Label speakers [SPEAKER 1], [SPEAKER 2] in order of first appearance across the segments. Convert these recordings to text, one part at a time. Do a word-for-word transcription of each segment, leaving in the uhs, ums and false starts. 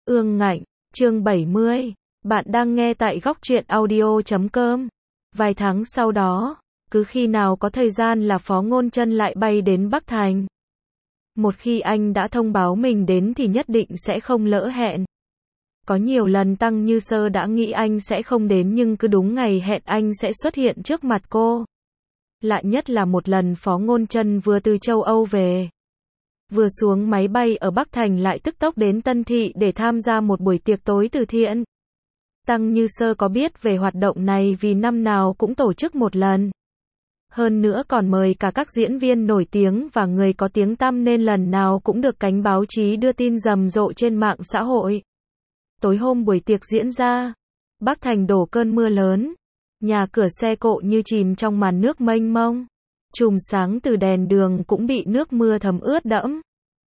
[SPEAKER 1] Ương Ngạnh, chương bảy mươi. Bạn đang nghe tại góc truyện audio chấm com. Vài tháng sau đó, cứ khi nào có thời gian là Phó Ngôn Chân lại bay đến Bắc Thành. Một khi anh đã thông báo mình đến thì nhất định sẽ không lỡ hẹn. Có nhiều lần Tăng Như Sơ đã nghĩ anh sẽ không đến nhưng cứ đúng ngày hẹn anh sẽ xuất hiện trước mặt cô. Lạ nhất là một lần Phó Ngôn Chân vừa từ châu Âu về. Vừa xuống máy bay ở Bắc Thành lại tức tốc đến Tân Thị để tham gia một buổi tiệc tối từ thiện. Tăng Như Sơ có biết về hoạt động này vì năm nào cũng tổ chức một lần. Hơn nữa còn mời cả các diễn viên nổi tiếng và người có tiếng tăm nên lần nào cũng được cánh báo chí đưa tin rầm rộ trên mạng xã hội. Tối hôm buổi tiệc diễn ra, Bắc Thành đổ cơn mưa lớn. Nhà cửa xe cộ như chìm trong màn nước mênh mông. Chùm sáng từ đèn đường cũng bị nước mưa thấm ướt đẫm.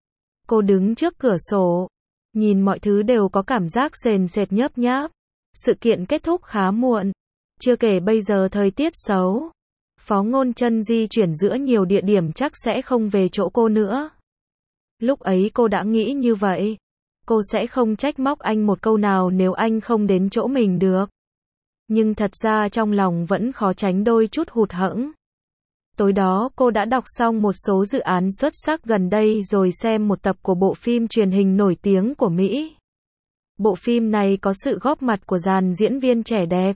[SPEAKER 1] Cô đứng trước cửa sổ, nhìn mọi thứ đều có cảm giác sền sệt nhớp nháp. Sự kiện kết thúc khá muộn. Chưa kể bây giờ thời tiết xấu. Phó Ngôn Chân di chuyển giữa nhiều địa điểm chắc sẽ không về chỗ cô nữa. Lúc ấy cô đã nghĩ như vậy. Cô sẽ không trách móc anh một câu nào nếu anh không đến chỗ mình được. Nhưng thật ra trong lòng vẫn khó tránh đôi chút hụt hẫng. Tối đó cô đã đọc xong một số dự án xuất sắc gần đây rồi xem một tập của bộ phim truyền hình nổi tiếng của Mỹ. Bộ phim này có sự góp mặt của dàn diễn viên trẻ đẹp.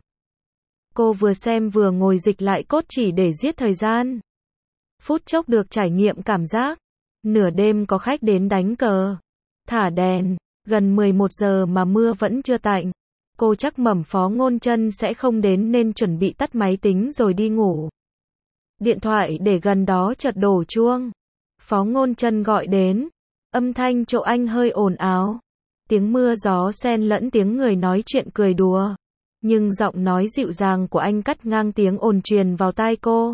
[SPEAKER 1] Cô vừa xem vừa ngồi dịch lại cốt chỉ để giết thời gian. Phút chốc được trải nghiệm cảm giác. Nửa đêm có khách đến đánh cờ. Thả đèn. Gần mười một giờ mà mưa vẫn chưa tạnh. Cô chắc mẩm Phó Ngôn Chân sẽ không đến nên chuẩn bị tắt máy tính rồi đi ngủ. Điện thoại để gần đó chợt đổ chuông. Phó Ngôn Chân gọi đến. Âm thanh chỗ anh hơi ồn ào. Tiếng mưa gió xen lẫn tiếng người nói chuyện cười đùa. Nhưng giọng nói dịu dàng của anh cắt ngang tiếng ồn truyền vào tai cô.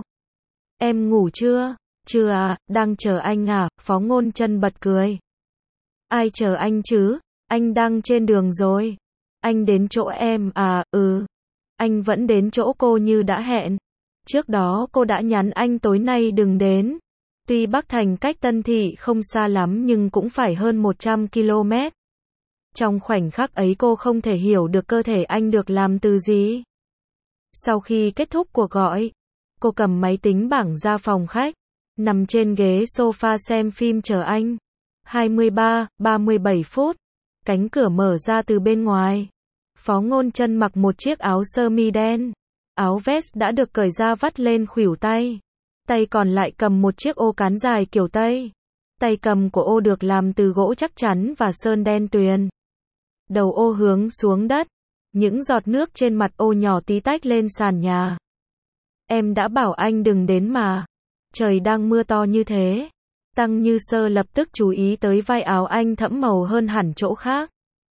[SPEAKER 1] Em ngủ chưa? Chưa à, đang chờ anh à? Phó Ngôn Chân bật cười. Ai chờ anh chứ? Anh đang trên đường rồi. Anh đến chỗ em à? Ừ. Anh vẫn đến chỗ cô như đã hẹn. Trước đó cô đã nhắn anh tối nay đừng đến. Tuy Bắc Thành cách Tân Thị không xa lắm nhưng cũng phải hơn một trăm ki lô mét. Trong khoảnh khắc ấy cô không thể hiểu được cơ thể anh được làm từ gì. Sau khi kết thúc cuộc gọi, cô cầm máy tính bảng ra phòng khách, nằm trên ghế sofa xem phim chờ anh. hai mươi ba, ba mươi bảy phút, cánh cửa mở ra từ bên ngoài. Phó Ngôn Chân mặc một chiếc áo sơ mi đen. Áo vest đã được cởi ra vắt lên khuỷu tay. Tay còn lại cầm một chiếc ô cán dài kiểu Tây. Tay cầm của ô được làm từ gỗ chắc chắn và sơn đen tuyền. Đầu ô hướng xuống đất. Những giọt nước trên mặt ô nhỏ tí tách lên sàn nhà. Em đã bảo anh đừng đến mà. Trời đang mưa to như thế. Tăng Như Sơ lập tức chú ý tới vai áo anh thẫm màu hơn hẳn chỗ khác.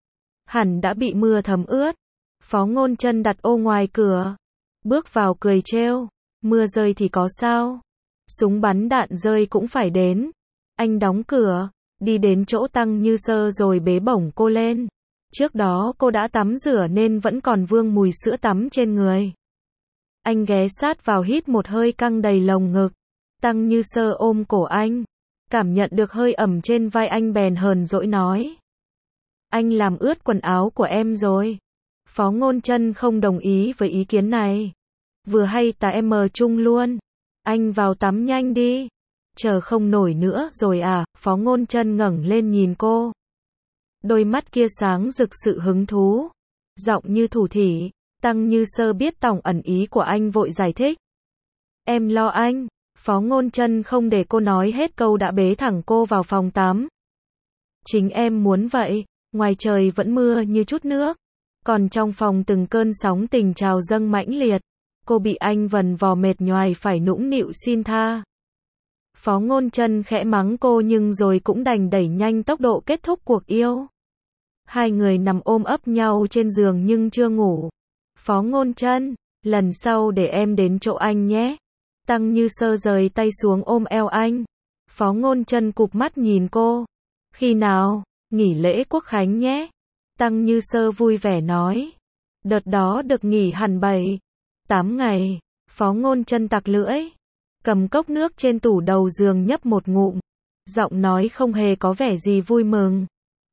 [SPEAKER 1] Hẳn đã bị mưa thấm ướt. Phó Ngôn Chân đặt ô ngoài cửa. Bước vào cười trêu. Mưa rơi thì có sao? Súng bắn đạn rơi cũng phải đến. Anh đóng cửa. Đi đến chỗ Tăng Như Sơ rồi bế bổng cô lên. Trước đó cô đã tắm rửa nên vẫn còn vương mùi sữa tắm trên người. Anh ghé sát vào hít một hơi căng đầy lồng ngực. Tăng Như Sơ ôm cổ anh. Cảm nhận được hơi ẩm trên vai anh bèn hờn dỗi nói. Anh làm ướt quần áo của em rồi. Phó Ngôn Chân không đồng ý với ý kiến này. Vừa hay ta em mờ chung luôn. Anh vào tắm nhanh đi. Chờ không nổi nữa rồi à? Phó Ngôn Chân ngẩng lên nhìn cô. Đôi mắt kia sáng rực sự hứng thú. Giọng như thủ thỉ. Tăng Như Sơ biết tổng ẩn ý của anh vội giải thích. Em lo anh. Phó Ngôn Chân không để cô nói hết câu đã bế thẳng cô vào phòng tắm. Chính em muốn vậy. Ngoài trời vẫn mưa như chút nước. Còn trong phòng từng cơn sóng tình trào dâng mãnh liệt. Cô bị anh vần vò mệt nhoài phải nũng nịu xin tha. Phó Ngôn Chân khẽ mắng cô nhưng rồi cũng đành đẩy nhanh tốc độ kết thúc cuộc yêu. Hai người nằm ôm ấp nhau trên giường nhưng chưa ngủ. Phó Ngôn Chân, lần sau để em đến chỗ anh nhé. Tăng Như Sơ rời tay xuống ôm eo anh. Phó Ngôn Chân cụp mắt nhìn cô. Khi nào? Nghỉ lễ Quốc khánh nhé. Tăng Như Sơ vui vẻ nói. Đợt đó được nghỉ hẳn bảy, tám ngày. Phó Ngôn Chân tặc lưỡi. Cầm cốc nước trên tủ đầu giường nhấp một ngụm. Giọng nói không hề có vẻ gì vui mừng.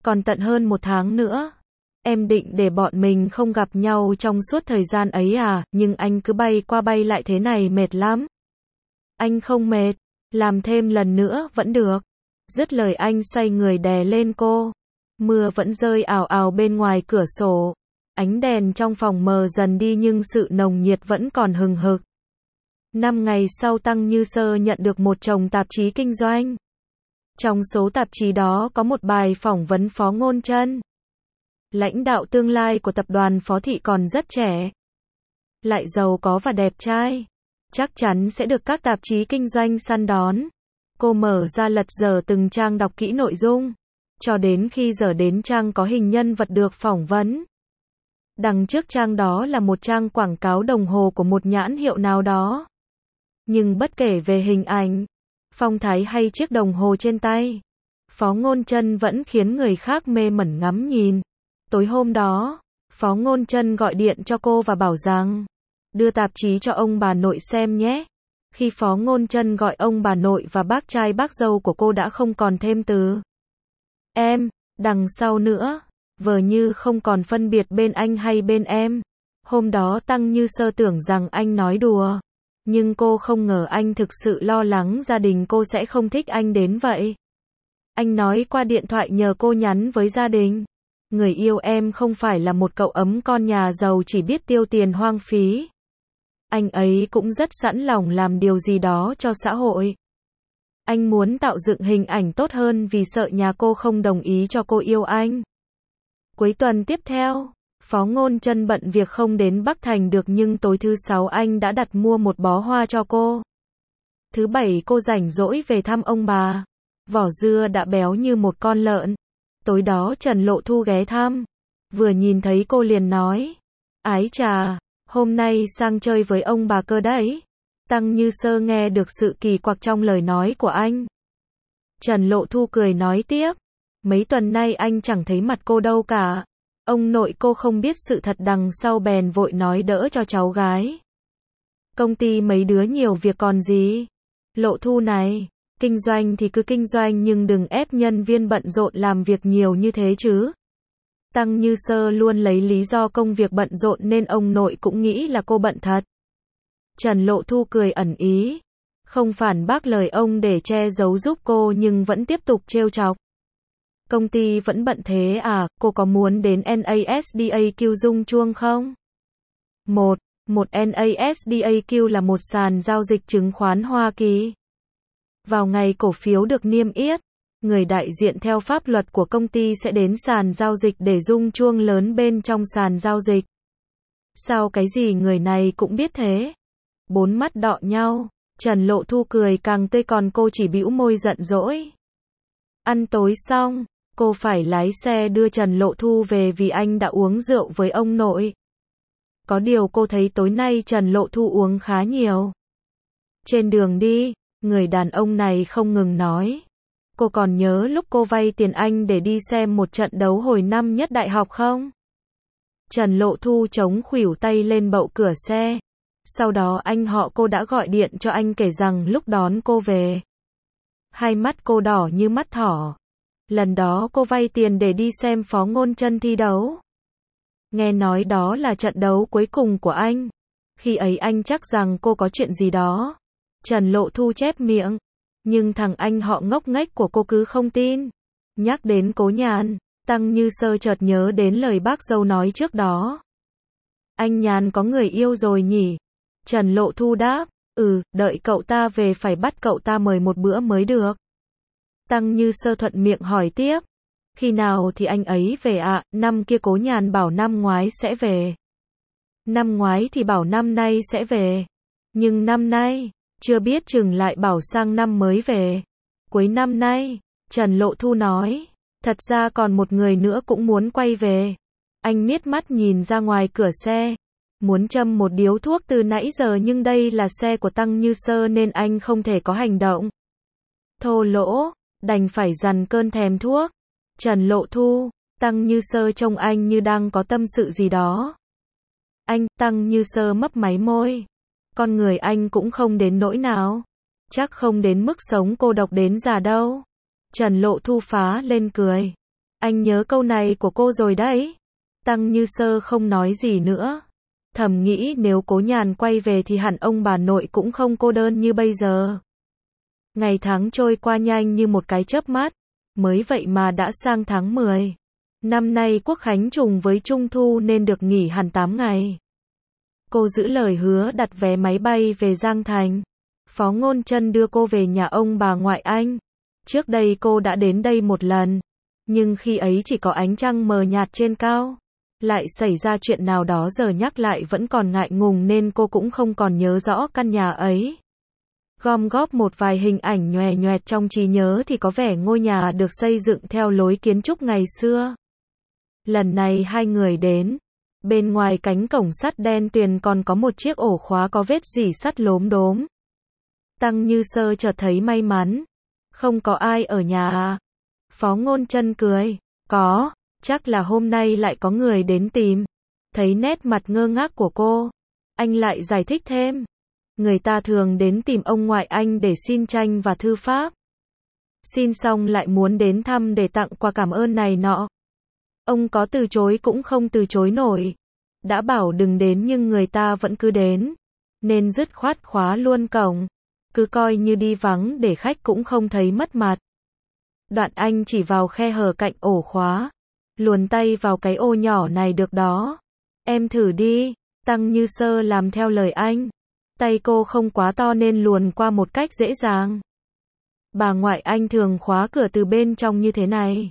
[SPEAKER 1] Còn tận hơn một tháng nữa. Em định để bọn mình không gặp nhau trong suốt thời gian ấy à, nhưng anh cứ bay qua bay lại thế này mệt lắm. Anh không mệt, làm thêm lần nữa vẫn được. Dứt lời anh xoay người đè lên cô. Mưa vẫn rơi ào ào bên ngoài cửa sổ. Ánh đèn trong phòng mờ dần đi nhưng sự nồng nhiệt vẫn còn hừng hực. Năm ngày sau Tăng Như Sơ nhận được một chồng tạp chí kinh doanh. Trong số tạp chí đó có một bài phỏng vấn Phó Ngôn Chân. Lãnh đạo tương lai của tập đoàn Phó Thị còn rất trẻ. Lại giàu có và đẹp trai. Chắc chắn sẽ được các tạp chí kinh doanh săn đón. Cô mở ra lật dở từng trang đọc kỹ nội dung. Cho đến khi dở đến trang có hình nhân vật được phỏng vấn. Đằng trước trang đó là một trang quảng cáo đồng hồ của một nhãn hiệu nào đó. Nhưng bất kể về hình ảnh, phong thái hay chiếc đồng hồ trên tay, Phó Ngôn Chân vẫn khiến người khác mê mẩn ngắm nhìn. Tối hôm đó, Phó Ngôn Chân gọi điện cho cô và bảo rằng, đưa tạp chí cho ông bà nội xem nhé. Khi Phó Ngôn Chân gọi ông bà nội và bác trai bác dâu của cô đã không còn thêm từ em, đằng sau nữa, vờ như không còn phân biệt bên anh hay bên em. Hôm đó Tăng Như Sơ tưởng rằng anh nói đùa, nhưng cô không ngờ anh thực sự lo lắng gia đình cô sẽ không thích anh đến vậy. Anh nói qua điện thoại nhờ cô nhắn với gia đình. Người yêu em không phải là một cậu ấm con nhà giàu chỉ biết tiêu tiền hoang phí. Anh ấy cũng rất sẵn lòng làm điều gì đó cho xã hội. Anh muốn tạo dựng hình ảnh tốt hơn vì sợ nhà cô không đồng ý cho cô yêu anh. Cuối tuần tiếp theo, Phó Ngôn Chân bận việc không đến Bắc Thành được nhưng tối thứ sáu anh đã đặt mua một bó hoa cho cô. Thứ bảy cô rảnh rỗi về thăm ông bà. Vỏ dưa đã béo như một con lợn. Tối đó Trần Lộ Thu ghé thăm. Vừa nhìn thấy cô liền nói. Ái chà, hôm nay sang chơi với ông bà cơ đấy. Tăng Như Sơ nghe được sự kỳ quặc trong lời nói của anh. Trần Lộ Thu cười nói tiếp. Mấy tuần nay anh chẳng thấy mặt cô đâu cả. Ông nội cô không biết sự thật đằng sau bèn vội nói đỡ cho cháu gái. Công ty mấy đứa nhiều việc còn gì. Lộ Thu này, kinh doanh thì cứ kinh doanh nhưng đừng ép nhân viên bận rộn làm việc nhiều như thế chứ. Tăng Như Sơ luôn lấy lý do công việc bận rộn nên ông nội cũng nghĩ là cô bận thật. Trần Lộ Thu cười ẩn ý. Không phản bác lời ông để che giấu giúp cô nhưng vẫn tiếp tục trêu chọc. Công ty vẫn bận thế à, cô có muốn đến NASDAQ rung chuông không? một. Một NASDAQ là một sàn giao dịch chứng khoán Hoa Kỳ. Vào ngày cổ phiếu được niêm yết, người đại diện theo pháp luật của công ty sẽ đến sàn giao dịch để rung chuông lớn bên trong sàn giao dịch. Sao cái gì người này cũng biết thế? Bốn mắt đọ nhau, Trần Lộ Thu cười càng tươi còn cô chỉ bĩu môi giận dỗi. Ăn tối xong, cô phải lái xe đưa Trần Lộ Thu về vì anh đã uống rượu với ông nội. Có điều cô thấy tối nay Trần Lộ Thu uống khá nhiều. Trên đường đi, người đàn ông này không ngừng nói. Cô còn nhớ lúc cô vay tiền anh để đi xem một trận đấu hồi năm nhất đại học không? Trần Lộ Thu chống khuỷu tay lên bậu cửa xe. Sau đó anh họ cô đã gọi điện cho anh kể rằng lúc đón cô về. Hai mắt cô đỏ như mắt thỏ. Lần đó cô vay tiền để đi xem Phó Ngôn Chân thi đấu. Nghe nói đó là trận đấu cuối cùng của anh. Khi ấy anh chắc rằng cô có chuyện gì đó. Trần Lộ Thu chép miệng. Nhưng thằng anh họ ngốc nghếch của cô cứ không tin. Nhắc đến Cố Nhàn, Tăng Như Sơ chợt nhớ đến lời bác dâu nói trước đó. Anh Nhàn có người yêu rồi nhỉ? Trần Lộ Thu đáp. Ừ, đợi cậu ta về phải bắt cậu ta mời một bữa mới được. Tăng Như Sơ thuận miệng hỏi tiếp. Khi nào thì anh ấy về ạ? À? Năm kia Cố Nhàn bảo năm ngoái sẽ về. Năm ngoái thì bảo năm nay sẽ về. Nhưng năm nay, chưa biết chừng lại bảo sang năm mới về. Cuối năm nay, Trần Lộ Thu nói. Thật ra còn một người nữa cũng muốn quay về. Anh miết mắt nhìn ra ngoài cửa xe. Muốn châm một điếu thuốc từ nãy giờ nhưng đây là xe của Tăng Như Sơ nên anh không thể có hành động. Thô lỗ, đành phải dằn cơn thèm thuốc. Trần Lộ Thu, Tăng Như Sơ trông anh như đang có tâm sự gì đó. Anh, Tăng Như Sơ mấp máy môi. Con người anh cũng không đến nỗi nào. Chắc không đến mức sống cô độc đến già đâu. Trần Lộ Thu phá lên cười. Anh nhớ câu này của cô rồi đấy. Tăng Như Sơ không nói gì nữa. Thầm nghĩ nếu Cố Nhàn quay về thì hẳn ông bà nội cũng không cô đơn như bây giờ. Ngày tháng trôi qua nhanh như một cái chớp mắt. Mới vậy mà đã sang tháng mười. Năm nay Quốc Khánh trùng với Trung Thu nên được nghỉ hẳn tám ngày. Cô giữ lời hứa đặt vé máy bay về Giang Thành. Phó Ngôn Trân đưa cô về nhà ông bà ngoại anh. Trước đây cô đã đến đây một lần. Nhưng khi ấy chỉ có ánh trăng mờ nhạt trên cao. Lại xảy ra chuyện nào đó giờ nhắc lại vẫn còn ngại ngùng nên cô cũng không còn nhớ rõ căn nhà ấy. Gom góp một vài hình ảnh nhòe nhoẹt trong trí nhớ thì có vẻ ngôi nhà được xây dựng theo lối kiến trúc ngày xưa. Lần này hai người đến. Bên ngoài cánh cổng sắt đen tuyền còn có một chiếc ổ khóa có vết rỉ sắt lốm đốm. Tăng Như Sơ chợt thấy may mắn. Không có ai ở nhà à? Phó Ngôn Trân cười. Có, chắc là hôm nay lại có người đến tìm. Thấy nét mặt ngơ ngác của cô, anh lại giải thích thêm. Người ta thường đến tìm ông ngoại anh để xin tranh và thư pháp. Xin xong lại muốn đến thăm để tặng quà cảm ơn này nọ. Ông có từ chối cũng không từ chối nổi. Đã bảo đừng đến nhưng người ta vẫn cứ đến. Nên dứt khoát khóa luôn cổng. Cứ coi như đi vắng để khách cũng không thấy mất mặt. Đoạn anh chỉ vào khe hở cạnh ổ khóa. Luồn tay vào cái ô nhỏ này được đó. Em thử đi. Tăng Như Sơ làm theo lời anh. Tay cô không quá to nên luồn qua một cách dễ dàng. Bà ngoại anh thường khóa cửa từ bên trong như thế này.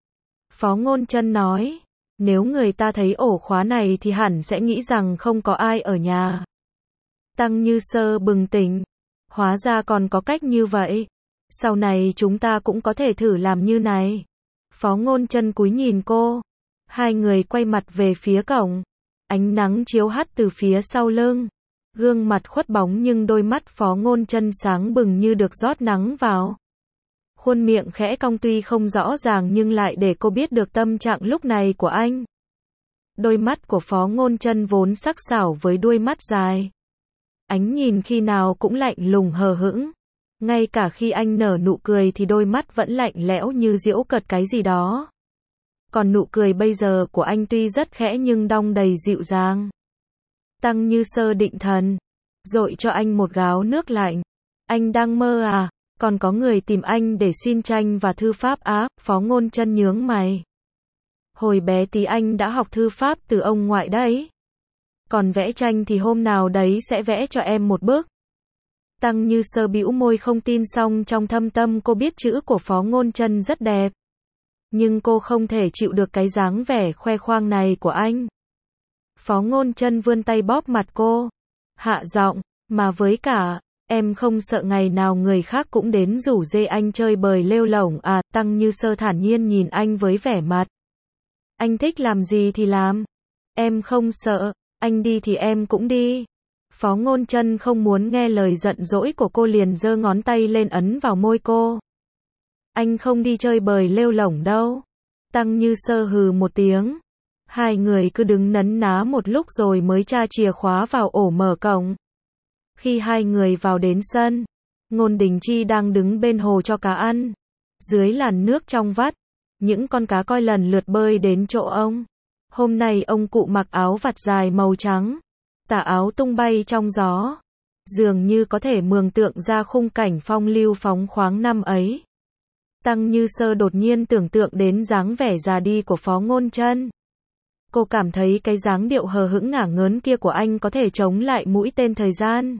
[SPEAKER 1] Phó Ngôn Trân nói. Nếu người ta thấy ổ khóa này thì hẳn sẽ nghĩ rằng không có ai ở nhà. Tăng Như Sơ bừng tỉnh. Hóa ra còn có cách như vậy. Sau này chúng ta cũng có thể thử làm như này. Phó Ngôn Trân cúi nhìn cô. Hai người quay mặt về phía cổng. Ánh nắng chiếu hắt từ phía sau lưng. Gương mặt khuất bóng nhưng đôi mắt Phó Ngôn Trân sáng bừng như được rót nắng vào. Khuôn miệng khẽ cong tuy không rõ ràng nhưng lại để cô biết được tâm trạng lúc này của anh. Đôi mắt của Phó Ngôn Trân vốn sắc sảo với đuôi mắt dài. Ánh nhìn khi nào cũng lạnh lùng hờ hững. Ngay cả khi anh nở nụ cười thì đôi mắt vẫn lạnh lẽo như giễu cợt cái gì đó. Còn nụ cười bây giờ của anh tuy rất khẽ nhưng đong đầy dịu dàng. Tăng Như Sơ định thần. Dội cho anh một gáo nước lạnh. Anh đang mơ à? Còn có người tìm anh để xin tranh và thư pháp á? Phó Ngôn Trân nhướng mày. Hồi bé tí anh đã học thư pháp từ ông ngoại đấy. Còn vẽ tranh thì hôm nào đấy sẽ vẽ cho em một bức. Tăng Như Sơ bĩu môi không tin xong trong thâm tâm cô biết chữ của Phó Ngôn Trân rất đẹp. Nhưng cô không thể chịu được cái dáng vẻ khoe khoang này của anh. Phó Ngôn Trân vươn tay bóp mặt cô. Hạ giọng, mà với cả, em không sợ ngày nào người khác cũng đến rủ dê anh chơi bời lêu lổng à? Tăng Như Sơ thản nhiên nhìn anh với vẻ mặt. Anh thích làm gì thì làm. Em không sợ, anh đi thì em cũng đi. Phó Ngôn Trân không muốn nghe lời giận dỗi của cô liền giơ ngón tay lên ấn vào môi cô. Anh không đi chơi bời lêu lổng đâu. Tăng Như Sơ hừ một tiếng. Hai người cứ đứng nấn ná một lúc rồi mới tra chìa khóa vào ổ mở cổng. Khi hai người vào đến sân, Ngôn Đình Chi đang đứng bên hồ cho cá ăn. Dưới làn nước trong vắt, những con cá coi lần lượt bơi đến chỗ ông. Hôm nay ông cụ mặc áo vạt dài màu trắng. Tà áo tung bay trong gió. Dường như có thể mường tượng ra khung cảnh phong lưu phóng khoáng năm ấy. Tăng Như Sơ đột nhiên tưởng tượng đến dáng vẻ già đi của Phó Ngôn Trân. Cô cảm thấy cái dáng điệu hờ hững ngả ngớn kia của anh có thể chống lại mũi tên thời gian.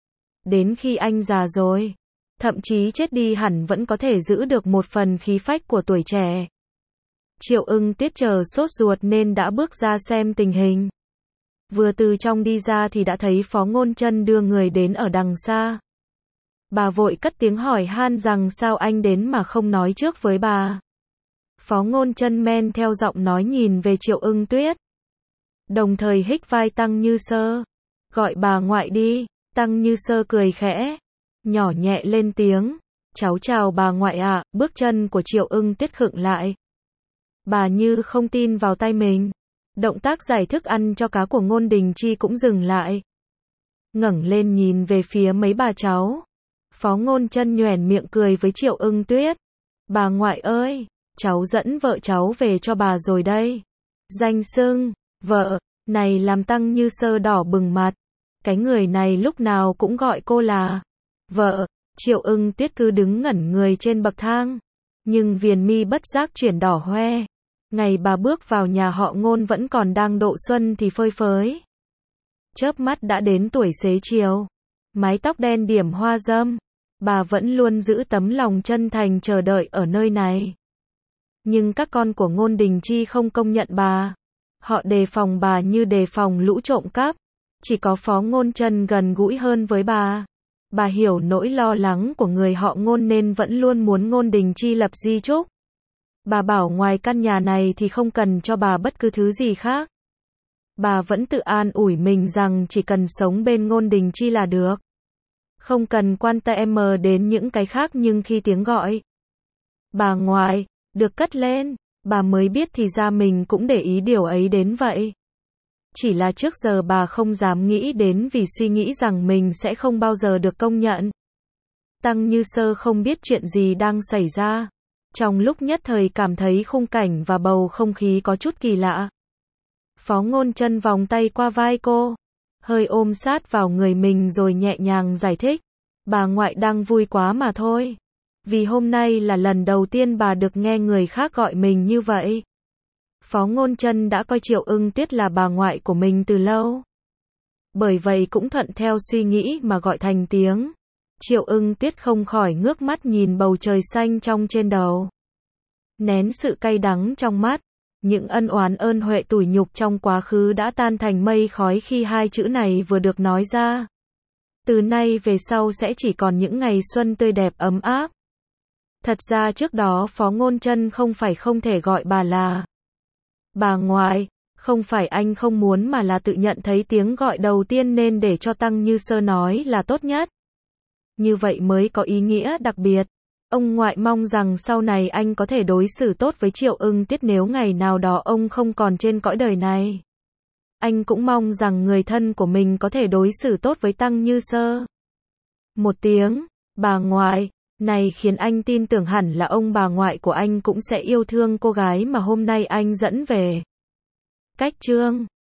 [SPEAKER 1] Đến khi anh già rồi, thậm chí chết đi hẳn vẫn có thể giữ được một phần khí phách của tuổi trẻ. Triệu Ưng Tuyết chờ sốt ruột nên đã bước ra xem tình hình. Vừa từ trong đi ra thì đã thấy Phó Ngôn Trân đưa người đến ở đằng xa. Bà vội cất tiếng hỏi han rằng sao anh đến mà không nói trước với bà. Phó Ngôn Trân men theo giọng nói nhìn về Triệu Ưng Tuyết. Đồng thời hích vai Tăng Như Sơ. Gọi bà ngoại đi. Tăng Như Sơ cười khẽ. Nhỏ nhẹ lên tiếng. Cháu chào bà ngoại ạ. Bước chân của Triệu Ưng Tuyết khựng lại. Bà như không tin vào tay mình. Động tác giải thức ăn cho cá của Ngôn Đình Chi cũng dừng lại. Ngẩng lên nhìn về phía mấy bà cháu. Phó Ngôn Trân nhoẻn miệng cười với Triệu Ưng Tuyết. Bà ngoại ơi, cháu dẫn vợ cháu về cho bà rồi đây. Danh xưng, vợ, này làm Tăng Như Sơ đỏ bừng mặt. Cái người này lúc nào cũng gọi cô là vợ. Triệu Ưng Tuyết cứ đứng ngẩn người trên bậc thang. Nhưng viền mi bất giác chuyển đỏ hoe. Ngày bà bước vào nhà họ Ngôn vẫn còn đang độ xuân thì phơi phới. Chớp mắt đã đến tuổi xế chiều. Mái tóc đen điểm hoa râm. Bà vẫn luôn giữ tấm lòng chân thành chờ đợi ở nơi này. Nhưng các con của Ngôn Đình Chi không công nhận bà. Họ đề phòng bà như đề phòng lũ trộm cắp. Chỉ có Phó Ngôn Chân gần gũi hơn với bà. Bà hiểu nỗi lo lắng của người họ Ngôn nên vẫn luôn muốn Ngôn Đình Chi lập di chúc. Bà bảo ngoài căn nhà này thì không cần cho bà bất cứ thứ gì khác. Bà vẫn tự an ủi mình rằng chỉ cần sống bên Ngôn Đình Chi là được. Không cần quan tâm đến những cái khác, nhưng khi tiếng gọi bà ngoại được cất lên, bà mới biết thì ra mình cũng để ý điều ấy đến vậy. Chỉ là trước giờ bà không dám nghĩ đến vì suy nghĩ rằng mình sẽ không bao giờ được công nhận. Tăng Như Sơ không biết chuyện gì đang xảy ra. Trong lúc nhất thời cảm thấy khung cảnh và bầu không khí có chút kỳ lạ. Phó Ngôn Chân vòng tay qua vai cô, hơi ôm sát vào người mình rồi nhẹ nhàng giải thích. Bà ngoại đang vui quá mà thôi. Vì hôm nay là lần đầu tiên bà được nghe người khác gọi mình như vậy. Phó Ngôn Chân đã coi Triệu Ưng Tuyết là bà ngoại của mình từ lâu. Bởi vậy cũng thuận theo suy nghĩ mà gọi thành tiếng. Triệu Ưng Tuyết không khỏi ngước mắt nhìn bầu trời xanh trong trên đầu. Nén sự cay đắng trong mắt. Những ân oán ơn huệ tủi nhục trong quá khứ đã tan thành mây khói khi hai chữ này vừa được nói ra. Từ nay về sau sẽ chỉ còn những ngày xuân tươi đẹp ấm áp. Thật ra trước đó Phó Ngôn Chân không phải không thể gọi bà là bà ngoại, không phải anh không muốn mà là tự nhận thấy tiếng gọi đầu tiên nên để cho Tăng Như Sơ nói là tốt nhất. Như vậy mới có ý nghĩa đặc biệt. Ông ngoại mong rằng sau này anh có thể đối xử tốt với Triệu Ưng Tuyết nếu ngày nào đó ông không còn trên cõi đời này. Anh cũng mong rằng người thân của mình có thể đối xử tốt với Tăng Như Sơ. Một tiếng, bà ngoại, này khiến anh tin tưởng hẳn là ông bà ngoại của anh cũng sẽ yêu thương cô gái mà hôm nay anh dẫn về. Cách chương